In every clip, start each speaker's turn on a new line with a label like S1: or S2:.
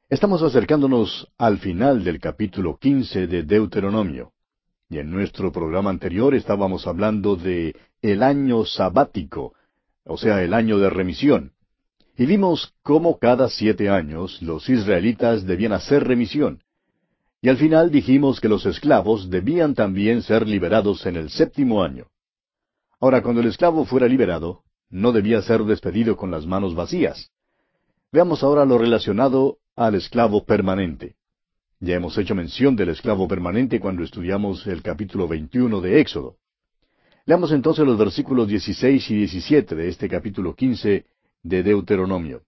S1: Estamos acercándonos al final del capítulo 15 de Deuteronomio. Y en nuestro programa anterior estábamos hablando de el año sabático, o sea, el año de remisión. Y vimos cómo cada 7 años los israelitas debían hacer remisión. Y al final dijimos que los esclavos debían también ser liberados en el 7º año. Ahora, cuando el esclavo fuera liberado, no debía ser despedido con las manos vacías. Veamos ahora lo relacionado al esclavo permanente. Ya hemos hecho mención del esclavo permanente cuando estudiamos el capítulo 21 de Éxodo. Leamos entonces los versículos 16 y 17 de este capítulo 15 de Deuteronomio.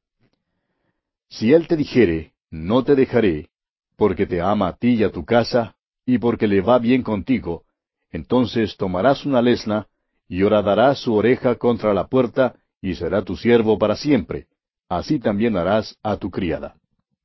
S1: Si él te dijere, no te dejaré, porque te ama a ti y a tu casa, y porque le va bien contigo, entonces tomarás una lesna, y horadarás su oreja contra la puerta, y será tu siervo para siempre. Así también harás a tu criada.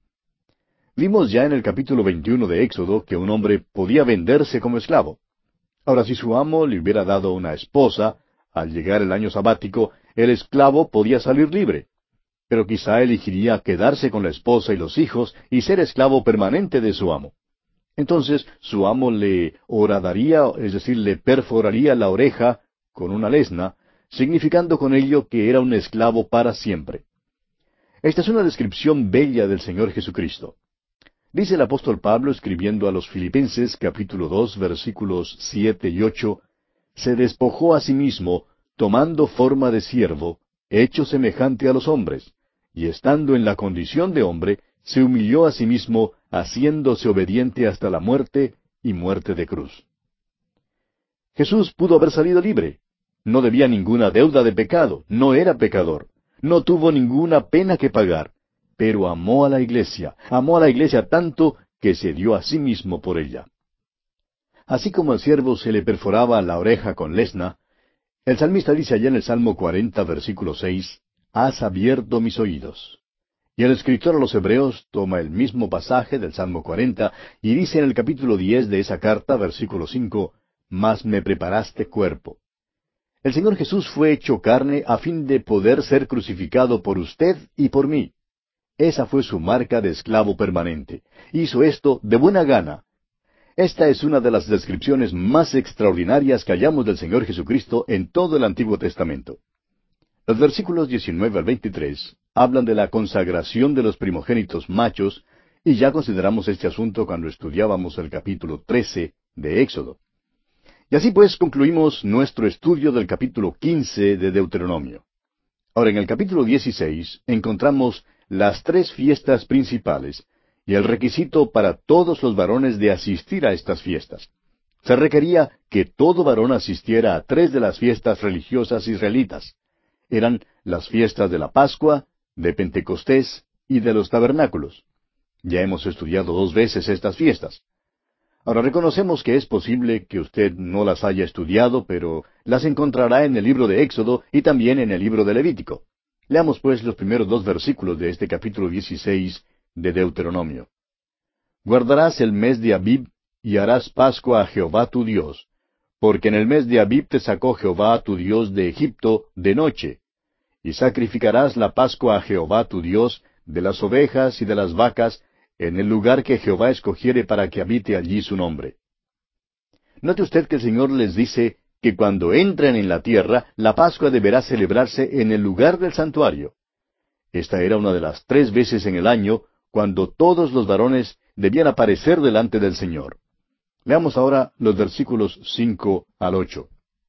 S1: Vimos ya en el capítulo 21 de Éxodo que un hombre podía venderse como esclavo. Ahora, si su amo le hubiera dado una esposa, al llegar el año sabático, el esclavo podía salir libre. Pero quizá elegiría quedarse con la esposa y los hijos y ser esclavo permanente de su amo. Entonces su amo le horadaría, es decir, le perforaría la oreja con una lesna, significando con ello que era un esclavo para siempre. Esta es una descripción bella del Señor Jesucristo. Dice el apóstol Pablo escribiendo a los Filipenses capítulo 2 versículos 7 y 8, se despojó a sí mismo, tomando forma de siervo, hecho semejante a los hombres, y estando en la condición de hombre, se humilló a sí mismo, haciéndose obediente hasta la muerte y muerte de cruz. Jesús pudo haber salido libre. No debía ninguna deuda de pecado, no era pecador, no tuvo ninguna pena que pagar, pero amó a la iglesia tanto que se dio a sí mismo por ella. Así como al siervo se le perforaba la oreja con lesna, el salmista dice allá en el Salmo 40, versículo 6, has abierto mis oídos. Y el escritor a los Hebreos toma el mismo pasaje del Salmo 40 y dice en el capítulo 10 de esa carta, versículo 5, mas me preparaste cuerpo. El Señor Jesús fue hecho carne a fin de poder ser crucificado por usted y por mí. Esa fue su marca de esclavo permanente. Hizo esto de buena gana. Esta es una de las descripciones más extraordinarias que hallamos del Señor Jesucristo en todo el Antiguo Testamento. Los versículos 19 al 23 hablan de la consagración de los primogénitos machos, y ya consideramos este asunto cuando estudiábamos el capítulo 13 de Éxodo. Y así pues concluimos nuestro estudio del capítulo 15 de Deuteronomio. Ahora en el capítulo 16 encontramos las 3 fiestas principales y el requisito para todos los varones de asistir a estas fiestas. Se requería que todo varón asistiera a 3 de las fiestas religiosas israelitas. Eran las fiestas de la Pascua, de Pentecostés y de los tabernáculos. Ya hemos estudiado 2 veces estas fiestas. Ahora reconocemos que es posible que usted no las haya estudiado, pero las encontrará en el libro de Éxodo y también en el libro de Levítico. Leamos pues los primeros 2 versículos de este capítulo 16 de Deuteronomio. Guardarás el mes de Abib y harás Pascua a Jehová tu Dios, porque en el mes de Abib te sacó Jehová tu Dios de Egipto de noche. Y sacrificarás la Pascua a Jehová tu Dios de las ovejas y de las vacas en el lugar que Jehová escogiere para que habite allí su nombre. Note usted que el Señor les dice que cuando entren en la tierra, la Pascua deberá celebrarse en el lugar del santuario. Esta era una de las 3 veces en el año cuando todos los varones debían aparecer delante del Señor. Leamos ahora los versículos 5 al 8.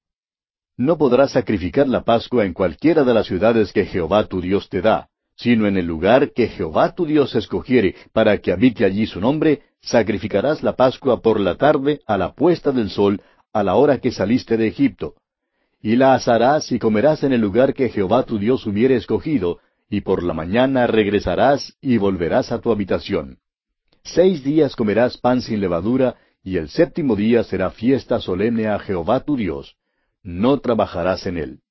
S1: No podrás sacrificar la Pascua en cualquiera de las ciudades que Jehová tu Dios te da, sino en el lugar que Jehová tu Dios escogiere para que habite allí su nombre, sacrificarás la Pascua por la tarde a la puesta del sol, a la hora que saliste de Egipto. Y la asarás y comerás en el lugar que Jehová tu Dios hubiere escogido, y por la mañana regresarás y volverás a tu habitación. 6 días comerás pan sin levadura, y el 7º día será fiesta solemne a Jehová tu Dios. No trabajarás en él.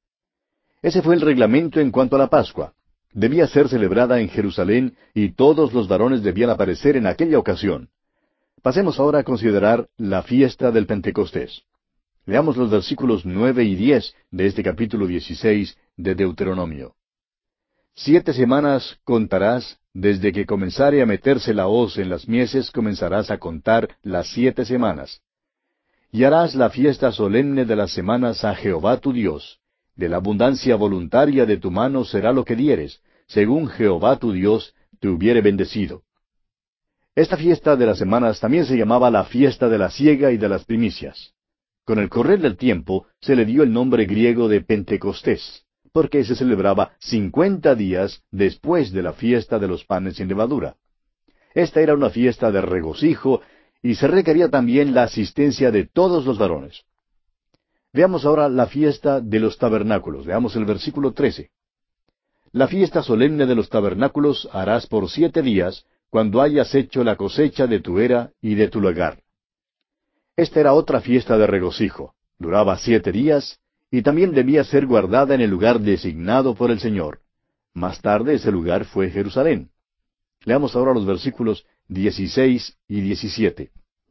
S1: Ese fue el reglamento en cuanto a la Pascua. Debía ser celebrada en Jerusalén y todos los varones debían aparecer en aquella ocasión. Pasemos ahora a considerar la fiesta del Pentecostés. Leamos los versículos 9 y 10 de este capítulo 16 de Deuteronomio. 7 semanas contarás Desde que comenzare a meterse la hoz en las mieses, comenzarás a contar las 7 semanas. Y harás la fiesta solemne de las semanas a Jehová tu Dios. De la abundancia voluntaria de tu mano será lo que dieres, según Jehová tu Dios te hubiere bendecido. Esta fiesta de las semanas también se llamaba la fiesta de la siega y de las primicias. Con el correr del tiempo se le dio el nombre griego de Pentecostés, porque se celebraba 50 días después de la fiesta de los panes sin levadura. Esta era una fiesta de regocijo y se requería también la asistencia de todos los varones. Veamos ahora la fiesta de los tabernáculos. Veamos el versículo 13. La fiesta solemne de los tabernáculos harás por 7 días, cuando hayas hecho la cosecha de tu era y de tu lagar. Esta era otra fiesta de regocijo. Duraba 7 días, y también debía ser guardada en el lugar designado por el Señor. Más tarde ese lugar fue Jerusalén. Leamos ahora los versículos 16 y 17.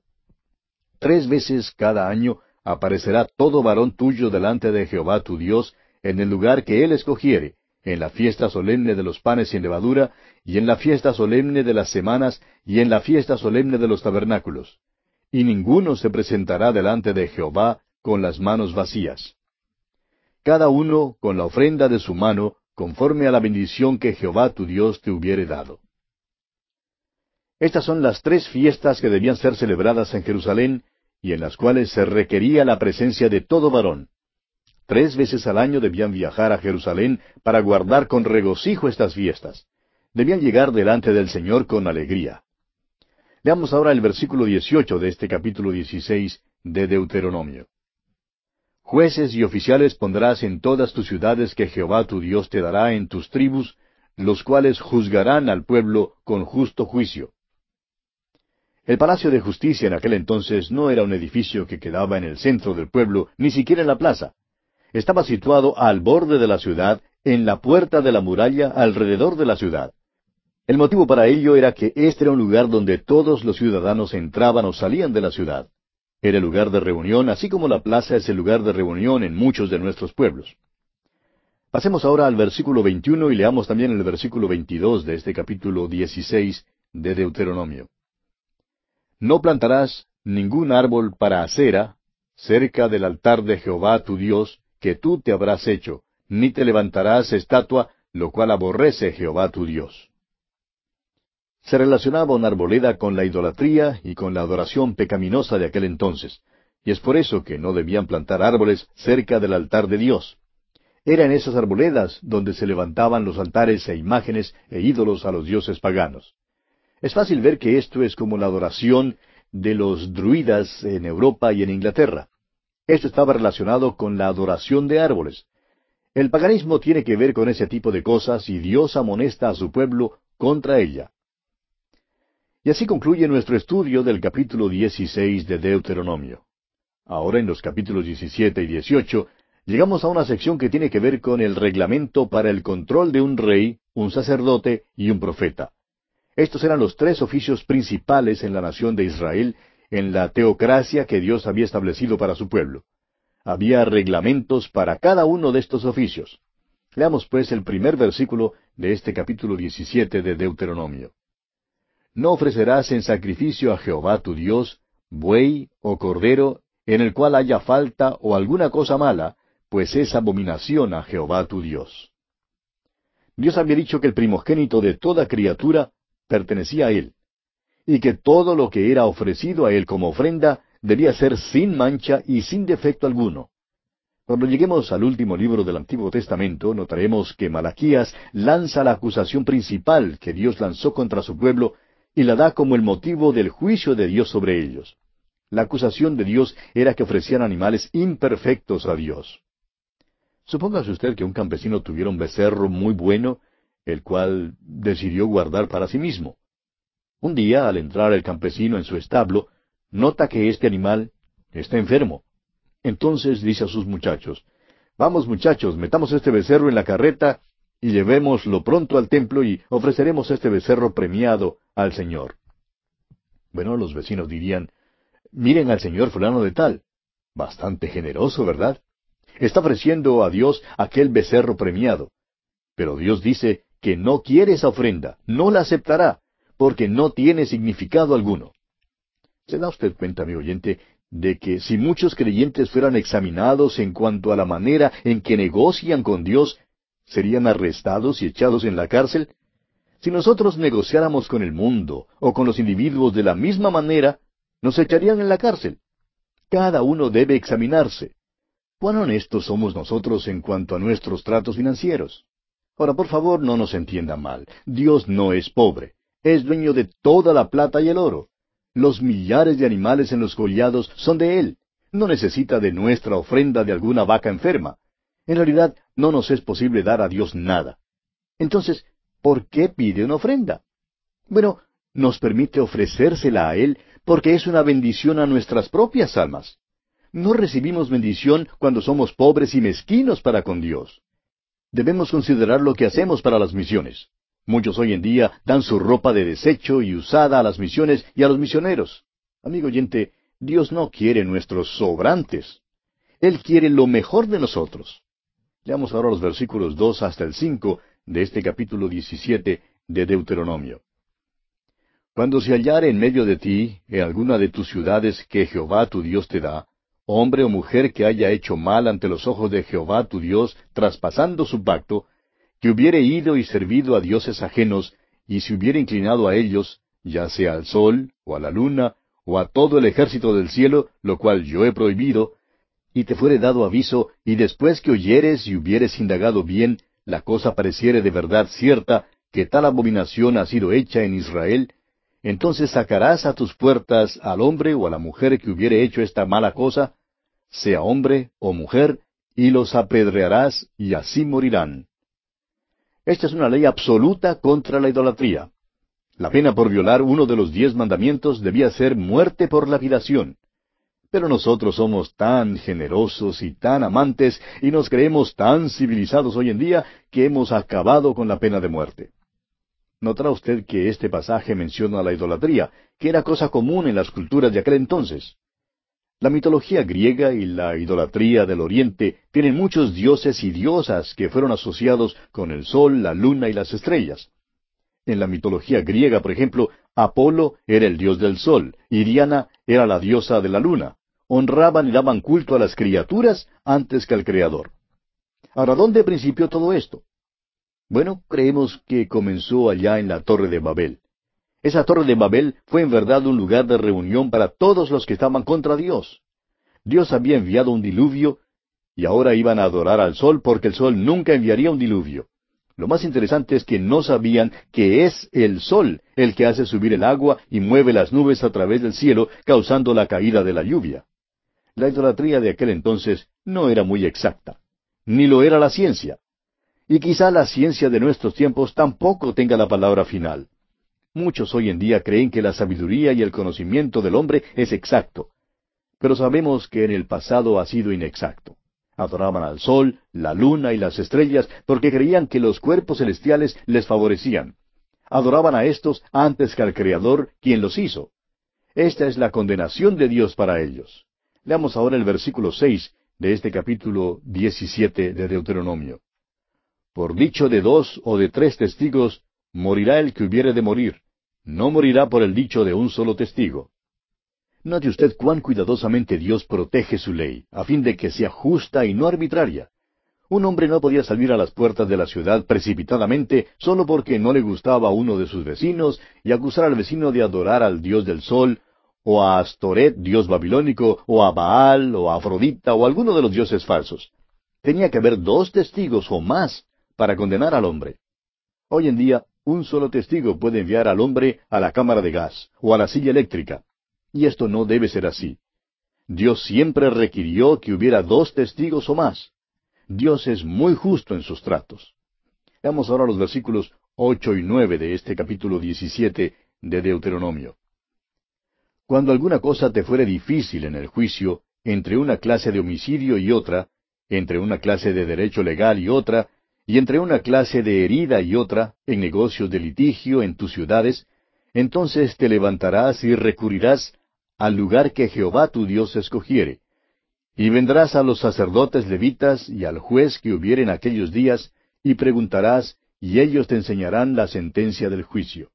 S1: 3 veces cada año aparecerá todo varón tuyo delante de Jehová tu Dios en el lugar que él escogiere, en la fiesta solemne de los panes sin levadura, y en la fiesta solemne de las semanas, y en la fiesta solemne de los tabernáculos. Y ninguno se presentará delante de Jehová con las manos vacías. Cada uno con la ofrenda de su mano, conforme a la bendición que Jehová tu Dios te hubiere dado. Estas son las 3 fiestas que debían ser celebradas en Jerusalén, y en las cuales se requería la presencia de todo varón. 3 veces al año debían viajar a Jerusalén para guardar con regocijo estas fiestas. Debían llegar delante del Señor con alegría. Leamos ahora el versículo 18 de este capítulo 16 de Deuteronomio. Jueces y oficiales pondrás en todas tus ciudades que Jehová tu Dios te dará en tus tribus, los cuales juzgarán al pueblo con justo juicio. El Palacio de Justicia en aquel entonces no era un edificio que quedaba en el centro del pueblo, ni siquiera en la plaza. Estaba situado al borde de la ciudad, en la puerta de la muralla alrededor de la ciudad. El motivo para ello era que este era un lugar donde todos los ciudadanos entraban o salían de la ciudad. Era el lugar de reunión, así como la plaza es el lugar de reunión en muchos de nuestros pueblos. Pasemos ahora al versículo 21 y leamos también el versículo 22 de este capítulo 16 de Deuteronomio. No plantarás ningún árbol para acera cerca del altar de Jehová tu Dios, que tú te habrás hecho, ni te levantarás estatua, lo cual aborrece Jehová tu Dios. Se relacionaba una arboleda con la idolatría y con la adoración pecaminosa de aquel entonces, y es por eso que no debían plantar árboles cerca del altar de Dios. Era en esas arboledas donde se levantaban los altares e imágenes e ídolos a los dioses paganos. Es fácil ver que esto es como la adoración de los druidas en Europa y en Inglaterra. Esto estaba relacionado con la adoración de árboles. El paganismo tiene que ver con ese tipo de cosas y Dios amonesta a su pueblo contra ella. Y así concluye nuestro estudio del capítulo 16 de Deuteronomio. Ahora en los capítulos 17 y 18 llegamos a una sección que tiene que ver con el reglamento para el control de un rey, un sacerdote y un profeta. Estos eran los 3 oficios principales en la nación de Israel, en la teocracia que Dios había establecido para su pueblo. Había reglamentos para cada uno de estos oficios. Leamos pues el primer versículo de este capítulo 17 de Deuteronomio. No ofrecerás en sacrificio a Jehová tu Dios buey o cordero en el cual haya falta o alguna cosa mala, pues es abominación a Jehová tu Dios. Dios había dicho que el primogénito de toda criatura pertenecía a Él, y que todo lo que era ofrecido a Él como ofrenda debía ser sin mancha y sin defecto alguno. Cuando lleguemos al último libro del Antiguo Testamento, notaremos que Malaquías lanza la acusación principal que Dios lanzó contra su pueblo y la da como el motivo del juicio de Dios sobre ellos. La acusación de Dios era que ofrecían animales imperfectos a Dios. Supóngase usted que un campesino tuviera un becerro muy bueno, el cual decidió guardar para sí mismo. Un día, al entrar el campesino en su establo, nota que este animal está enfermo. Entonces dice a sus muchachos, «Vamos muchachos, metamos este becerro en la carreta y llevémoslo pronto al templo y ofreceremos este becerro premiado al Señor». Bueno, los vecinos dirían, «Miren al señor fulano de tal. Bastante generoso, ¿verdad? Está ofreciendo a Dios aquel becerro premiado». Pero Dios dice que no quiere esa ofrenda, no la aceptará, porque no tiene significado alguno. ¿Se da usted cuenta, amigo oyente, de que si muchos creyentes fueran examinados en cuanto a la manera en que negocian con Dios, serían arrestados y echados en la cárcel? Si nosotros negociáramos con el mundo o con los individuos de la misma manera, nos echarían en la cárcel. Cada uno debe examinarse. ¿Cuán honestos somos nosotros en cuanto a nuestros tratos financieros? Ahora, por favor, no nos entienda mal. Dios no es pobre. Es dueño de toda la plata y el oro. Los millares de animales en los collados son de Él. No necesita de nuestra ofrenda de alguna vaca enferma. En realidad, no nos es posible dar a Dios nada. Entonces, ¿por qué pide una ofrenda? Bueno, nos permite ofrecérsela a Él porque es una bendición a nuestras propias almas. No recibimos bendición cuando somos pobres y mezquinos para con Dios. Debemos considerar lo que hacemos para las misiones. Muchos hoy en día dan su ropa de desecho y usada a las misiones y a los misioneros. Amigo oyente, Dios no quiere nuestros sobrantes. Él quiere lo mejor de nosotros. Leamos ahora los versículos 2 hasta el 5 de este capítulo 17 de Deuteronomio. Cuando se hallare en medio de ti, en alguna de tus ciudades que Jehová tu Dios te da, hombre o mujer que haya hecho mal ante los ojos de Jehová tu Dios, traspasando su pacto, que hubiere ido y servido a dioses ajenos, y se hubiere inclinado a ellos, ya sea al sol, o a la luna, o a todo el ejército del cielo, lo cual yo he prohibido, y te fuere dado aviso, y después que oyeres y hubieres indagado bien, la cosa pareciere de verdad cierta, que tal abominación ha sido hecha en Israel, entonces sacarás a tus puertas al hombre o a la mujer que hubiere hecho esta mala cosa, sea hombre o mujer, y los apedrearás, y así morirán. Esta es una ley absoluta contra la idolatría. La pena por violar uno de los 10 mandamientos debía ser muerte por lapidación. Pero nosotros somos tan generosos y tan amantes y nos creemos tan civilizados hoy en día que hemos acabado con la pena de muerte. Notará usted que este pasaje menciona la idolatría, que era cosa común en las culturas de aquel entonces. La mitología griega y la idolatría del Oriente tienen muchos dioses y diosas que fueron asociados con el sol, la luna y las estrellas. En la mitología griega, por ejemplo, Apolo era el dios del sol y Diana era la diosa de la luna. Honraban y daban culto a las criaturas antes que al Creador. Ahora, ¿dónde principió todo esto? Bueno, creemos que comenzó allá en la Torre de Babel. Esa Torre de Babel fue en verdad un lugar de reunión para todos los que estaban contra Dios. Dios había enviado un diluvio y ahora iban a adorar al sol porque el sol nunca enviaría un diluvio. Lo más interesante es que no sabían que es el sol el que hace subir el agua y mueve las nubes a través del cielo, causando la caída de la lluvia. La idolatría de aquel entonces no era muy exacta, ni lo era la ciencia. Y quizá la ciencia de nuestros tiempos tampoco tenga la palabra final. Muchos hoy en día creen que la sabiduría y el conocimiento del hombre es exacto, pero sabemos que en el pasado ha sido inexacto. Adoraban al sol, la luna y las estrellas porque creían que los cuerpos celestiales les favorecían. Adoraban a estos antes que al Creador, quien los hizo. Esta es la condenación de Dios para ellos. Leamos ahora el versículo 6 de este capítulo 17 de Deuteronomio. Por dicho de 2 o de 3 testigos, morirá el que hubiere de morir. No morirá por el dicho de un solo testigo. Note usted cuán cuidadosamente Dios protege su ley, a fin de que sea justa y no arbitraria. Un hombre no podía salir a las puertas de la ciudad precipitadamente solo porque no le gustaba a uno de sus vecinos y acusar al vecino de adorar al dios del sol, o a Astoret, dios babilónico, o a Baal, o a Afrodita, o a alguno de los dioses falsos. Tenía que haber 2 testigos o más para condenar al hombre. Hoy en día, un solo testigo puede enviar al hombre a la cámara de gas o a la silla eléctrica. Y esto no debe ser así. Dios siempre requirió que hubiera 2 testigos o más. Dios es muy justo en sus tratos. Veamos ahora los versículos 8 y 9 de este capítulo 17 de Deuteronomio. Cuando alguna cosa te fuere difícil en el juicio, entre una clase de homicidio y otra, entre una clase de derecho legal y otra, y entre una clase de herida y otra, en negocios de litigio en tus ciudades, entonces te levantarás y recurrirás al lugar que Jehová tu Dios escogiere. Y vendrás a los sacerdotes levitas y al juez que hubiere en aquellos días, y preguntarás, y ellos te enseñarán la sentencia del juicio.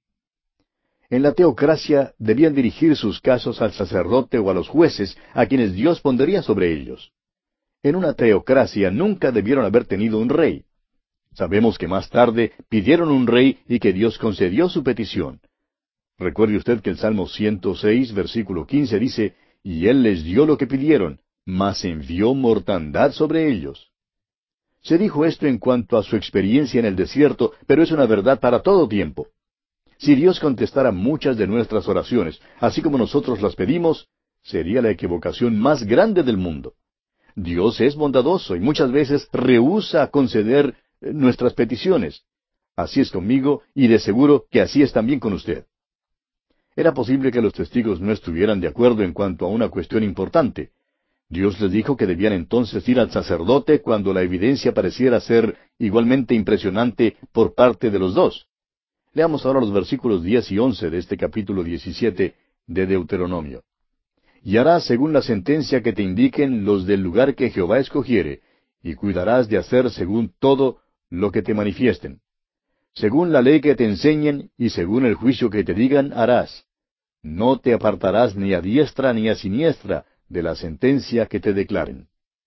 S1: En la teocracia debían dirigir sus casos al sacerdote o a los jueces, a quienes Dios pondría sobre ellos. En una teocracia nunca debieron haber tenido un rey. Sabemos que más tarde pidieron un rey y que Dios concedió su petición. Recuerde usted que el Salmo 106, versículo 15 dice, «Y Él les dio lo que pidieron, mas envió mortandad sobre ellos». Se dijo esto en cuanto a su experiencia en el desierto, pero es una verdad para todo tiempo. Si Dios contestara muchas de nuestras oraciones, así como nosotros las pedimos, sería la equivocación más grande del mundo. Dios es bondadoso y muchas veces rehúsa conceder nuestras peticiones. Así es conmigo y de seguro que así es también con usted. Era posible que los testigos no estuvieran de acuerdo en cuanto a una cuestión importante. Dios les dijo que debían entonces ir al sacerdote cuando la evidencia pareciera ser igualmente impresionante por parte de los dos. Leamos ahora los versículos 10 y 11 de este capítulo 17 de Deuteronomio. «Y harás según la sentencia que te indiquen los del lugar que Jehová escogiere, y cuidarás de hacer según todo lo que te manifiesten. Según la ley que te enseñen, y según el juicio que te digan, harás. No te apartarás ni a diestra ni a siniestra de la sentencia que te declaren».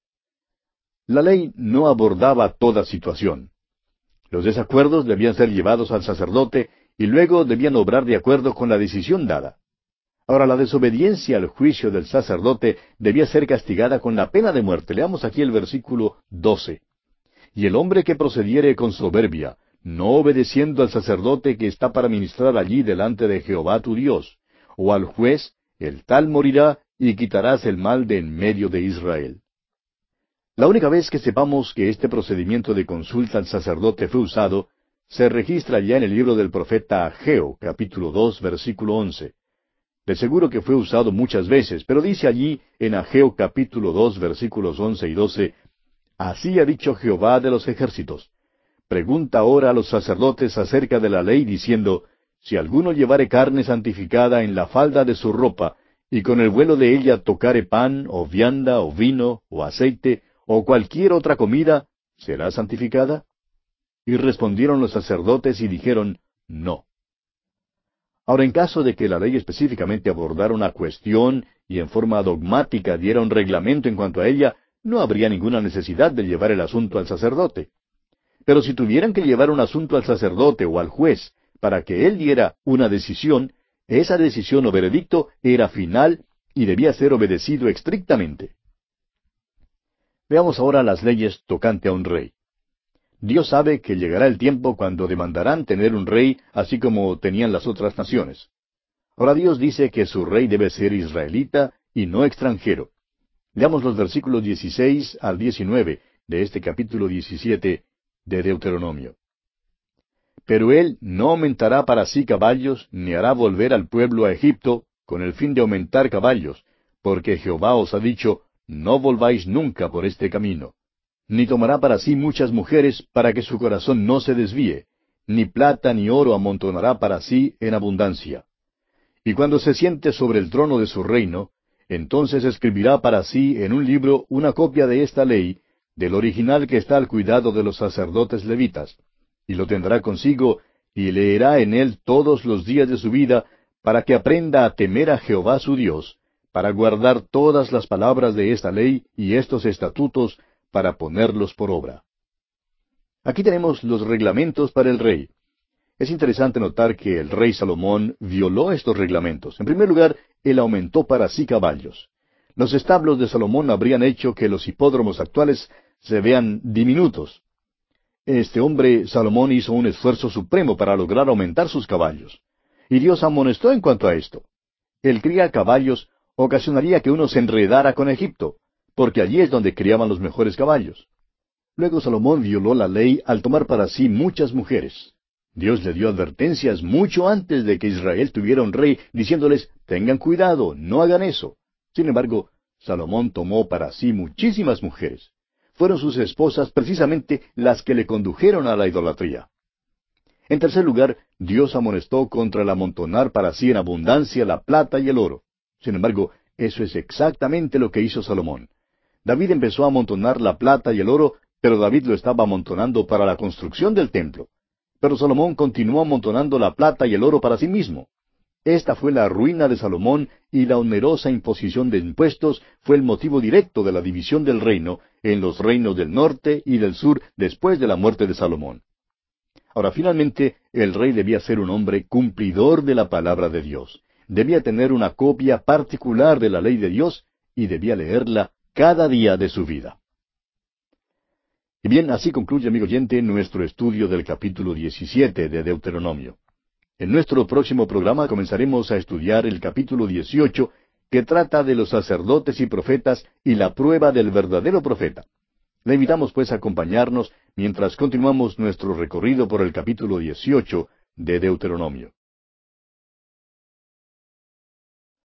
S1: La ley no abordaba toda situación. Los desacuerdos debían ser llevados al sacerdote y luego debían obrar de acuerdo con la decisión dada. Ahora, la desobediencia al juicio del sacerdote debía ser castigada con la pena de muerte. Leamos aquí el versículo 12. «Y el hombre que procediere con soberbia, no obedeciendo al sacerdote que está para ministrar allí delante de Jehová tu Dios, o al juez, el tal morirá, y quitarás el mal de en medio de Israel». La única vez que sepamos que este procedimiento de consulta al sacerdote fue usado, se registra ya en el libro del profeta Ageo, capítulo 2, versículo 11. De seguro que fue usado muchas veces, pero dice allí en Ageo capítulo 2, versículos 11 y 12, «Así ha dicho Jehová de los ejércitos. Pregunta ahora a los sacerdotes acerca de la ley, diciendo, si alguno llevare carne santificada en la falda de su ropa, y con el vuelo de ella tocare pan, o vianda, o vino, o aceite, o cualquier otra comida, ¿será santificada?» Y respondieron los sacerdotes y dijeron, «No». Ahora, en caso de que la ley específicamente abordara una cuestión y en forma dogmática diera un reglamento en cuanto a ella, no habría ninguna necesidad de llevar el asunto al sacerdote. Pero si tuvieran que llevar un asunto al sacerdote o al juez para que él diera una decisión, esa decisión o veredicto era final y debía ser obedecido estrictamente. Veamos ahora las leyes tocante a un rey. Dios sabe que llegará el tiempo cuando demandarán tener un rey, así como tenían las otras naciones. Ahora Dios dice que su rey debe ser israelita y no extranjero. Leamos los versículos 16 al 19 de este capítulo 17 de Deuteronomio. «Pero él no aumentará para sí caballos, ni hará volver al pueblo a Egipto, con el fin de aumentar caballos, porque Jehová os ha dicho, no volváis nunca por este camino. Ni tomará para sí muchas mujeres, para que su corazón no se desvíe, ni plata ni oro amontonará para sí en abundancia. Y cuando se siente sobre el trono de su reino, entonces escribirá para sí en un libro una copia de esta ley, del original que está al cuidado de los sacerdotes levitas, y lo tendrá consigo, y leerá en él todos los días de su vida, para que aprenda a temer a Jehová su Dios, para guardar todas las palabras de esta ley y estos estatutos, para ponerlos por obra». Aquí tenemos los reglamentos para el rey. Es interesante notar que el rey Salomón violó estos reglamentos. En primer lugar, él aumentó para sí caballos. Los establos de Salomón habrían hecho que los hipódromos actuales se vean diminutos. Este hombre, Salomón, hizo un esfuerzo supremo para lograr aumentar sus caballos. Y Dios amonestó en cuanto a esto. El criar caballos ocasionaría que uno se enredara con Egipto, porque allí es donde criaban los mejores caballos. Luego Salomón violó la ley al tomar para sí muchas mujeres. Dios le dio advertencias mucho antes de que Israel tuviera un rey, diciéndoles, tengan cuidado, no hagan eso. Sin embargo, Salomón tomó para sí muchísimas mujeres. Fueron sus esposas precisamente las que le condujeron a la idolatría. En tercer lugar, Dios amonestó contra el amontonar para sí en abundancia la plata y el oro. Sin embargo, eso es exactamente lo que hizo Salomón. David empezó a amontonar la plata y el oro, pero David lo estaba amontonando para la construcción del templo. Pero Salomón continuó amontonando la plata y el oro para sí mismo. Esta fue la ruina de Salomón, y la onerosa imposición de impuestos fue el motivo directo de la división del reino en los reinos del norte y del sur después de la muerte de Salomón. Ahora, finalmente, el rey debía ser un hombre cumplidor de la palabra de Dios. Debía tener una copia particular de la ley de Dios y debía leerla cada día de su vida. Y bien, así concluye, amigo oyente, nuestro estudio del capítulo 17 de Deuteronomio. En nuestro próximo programa comenzaremos a estudiar el capítulo 18, que trata de los sacerdotes y profetas y la prueba del verdadero profeta. Le invitamos pues a acompañarnos mientras continuamos nuestro recorrido por el capítulo 18 de Deuteronomio.